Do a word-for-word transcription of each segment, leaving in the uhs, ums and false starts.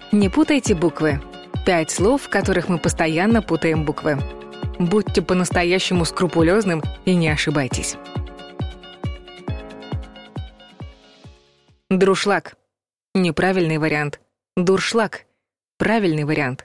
Не путайте буквы. Пять слов, в которых мы постоянно путаем буквы. Будьте по-настоящему скрупулезным и не ошибайтесь. Друшлаг. Неправильный вариант. Дуршлаг. Правильный вариант.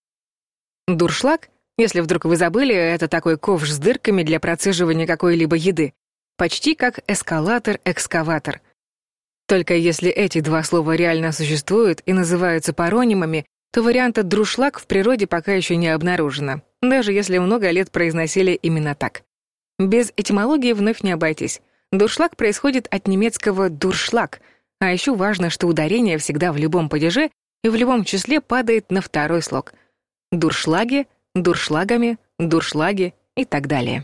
Дуршлаг, если вдруг вы забыли, это такой ковш с дырками для процеживания какой-либо еды. Почти как эскалатор-экскаватор. Только если эти два слова реально существуют и называются паронимами, то варианта друшлаг в природе пока еще не обнаружено, даже если много лет произносили именно так. Без этимологии вновь не обойтись. Дуршлаг происходит от немецкого «дуршлаг», а еще важно, что ударение всегда в любом падеже и в любом числе падает на второй слог. Дуршлаги, дуршлагами, дуршлаги и так далее.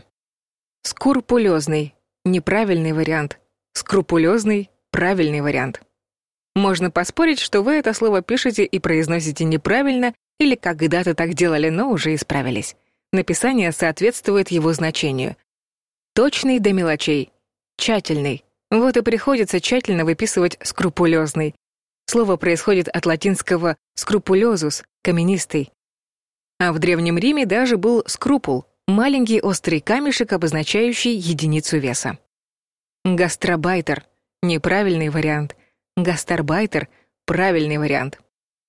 Скрупулезный. Неправильный вариант. Скрупулезный. Правильный вариант. Можно поспорить, что вы это слово пишете и произносите неправильно или когда-то так делали, но уже исправились. Написание соответствует его значению. Точный до мелочей. Тщательный. Вот и приходится тщательно выписывать скрупулезный. Слово происходит от латинского скрупулезус — каменистый. А в Древнем Риме даже был скрупул — маленький острый камешек, обозначающий единицу веса. Гастробайтер — неправильный вариант. Гастарбайтер — правильный вариант.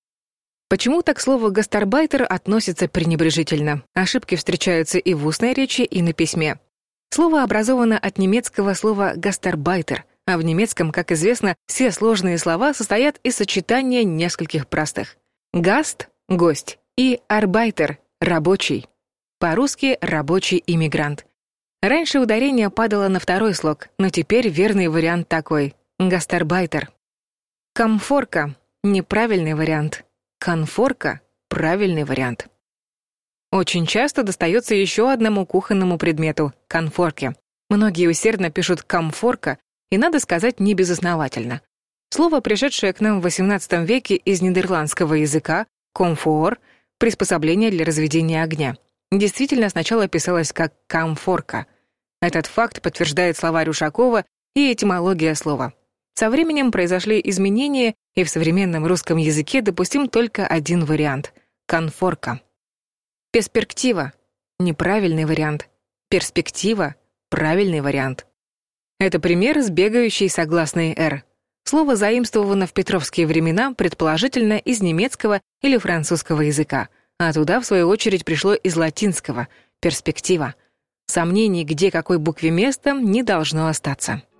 Почему-то к слову «гастарбайтер» относится пренебрежительно. Ошибки встречаются и в устной речи, и на письме. Слово образовано от немецкого слова «гастарбайтер», а в немецком, как известно, все сложные слова состоят из сочетания нескольких простых. «Гаст» — гость, и «арбайтер» — рабочий. По-русски «рабочий иммигрант». Раньше ударение падало на второй слог, но теперь верный вариант такой — «гастарбайтер». Комфорка — неправильный вариант. Конфорка — правильный вариант. Очень часто достается еще одному кухонному предмету — конфорке. Многие усердно пишут «комфорка», и, надо сказать, не безосновательно. Слово, пришедшее к нам в восемнадцатом веке из нидерландского языка, «комфор» — приспособление для разведения огня. Действительно, сначала писалось как «камфорка». Этот факт подтверждает словарь Ушакова и этимология слова. Со временем произошли изменения, и в современном русском языке допустим только один вариант — конфорка. Перспектива — неправильный вариант. Перспектива — правильный вариант. Это пример с бегающей согласной «р». Слово заимствовано в петровские времена, предположительно, из немецкого или французского языка, а туда, в свою очередь, пришло из латинского — перспектива. Сомнений, где какой букве место, не должно остаться.